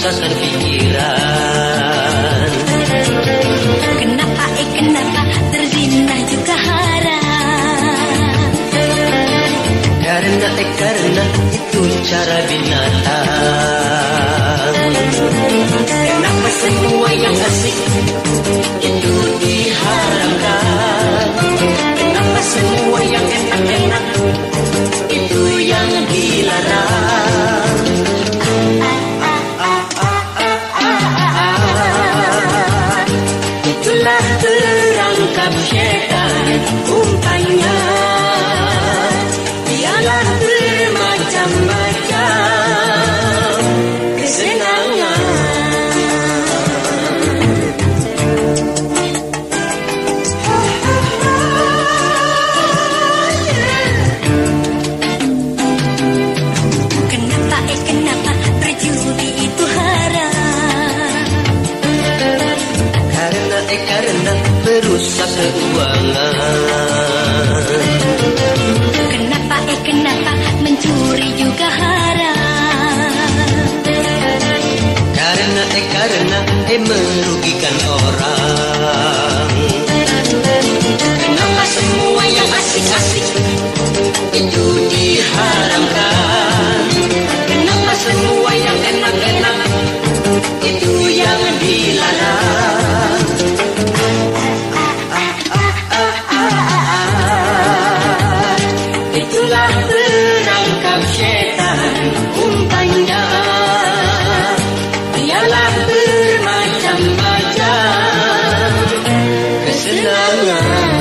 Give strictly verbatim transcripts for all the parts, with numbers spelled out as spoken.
merusakkan pikiran. Kenapa, eh kenapa berzina juga haram? Karena, eh karena itu cara binatang. Kenapa semua yang asik itu diharamkan? Kenapa semua yang enak-enak itu yang dilarang? Itulah perangkap syaitan umpannya. Dialah bermacam-macam kesenangan. Kenapa, eh kenapa berjudi itu haram? Karena, eh karena merusak keuangan. Kenapa, eh kenapa mencuri juga haram? Karena, eh karena eh merugikan orang. Kenapa semua yang asik-asik itu diharamkan? Kenapa semua yang enak-enak itu yang dilarang? Itulah perangkap syaitan umpannya. Dialah bermacam-macam kesenangan.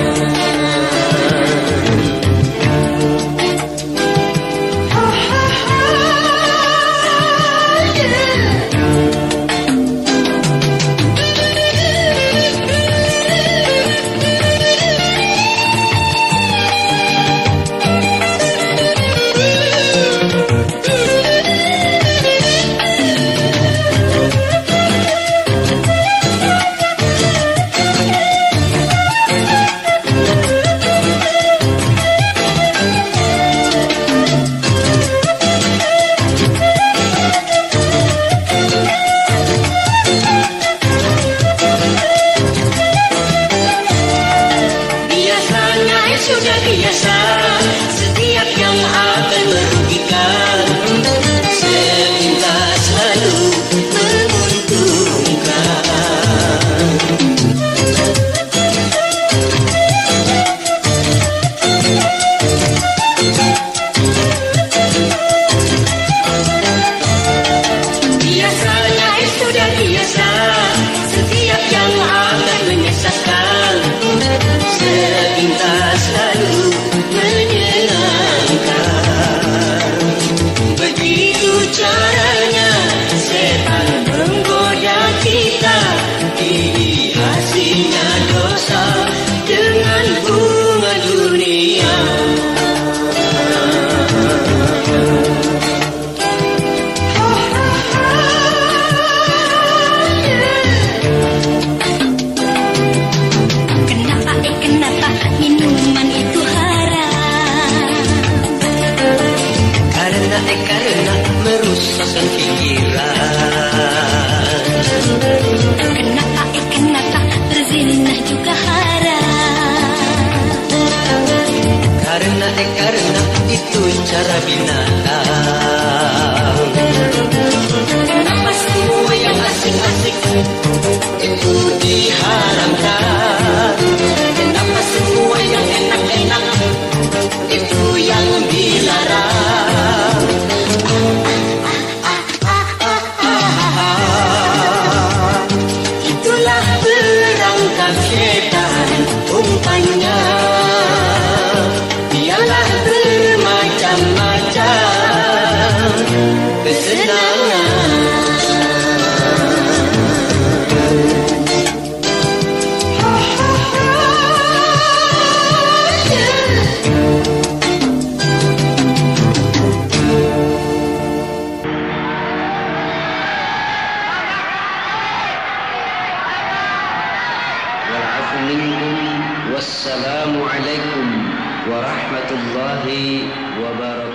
Sudah biasa, setiap yang akan merugikan sepintas selalu menguntungkan. Biasanya eh sudah biasa, setiap yang akan menyesatkan sepintas selalu menyenangkan. Begitu caranya setan menggoda kita, dihiasinya dosa dengan bunga dunia. Kenapa, eh kenapa minuman itu haram? Karena, eh karena merusakkan pikiran. Kenapa, eh kenapa berzina juga haram? Karena, eh karena itu cara binatang. Kenapa semua yang asik-asik itu diharamkan? Kenapa semua yang enak-enak itu yang dilarang? Itulah perangkap syaitan umpannya. Dialah bermacam-macam kesenangan. Wassalamualaikum warahmatullahi wabarakatuh.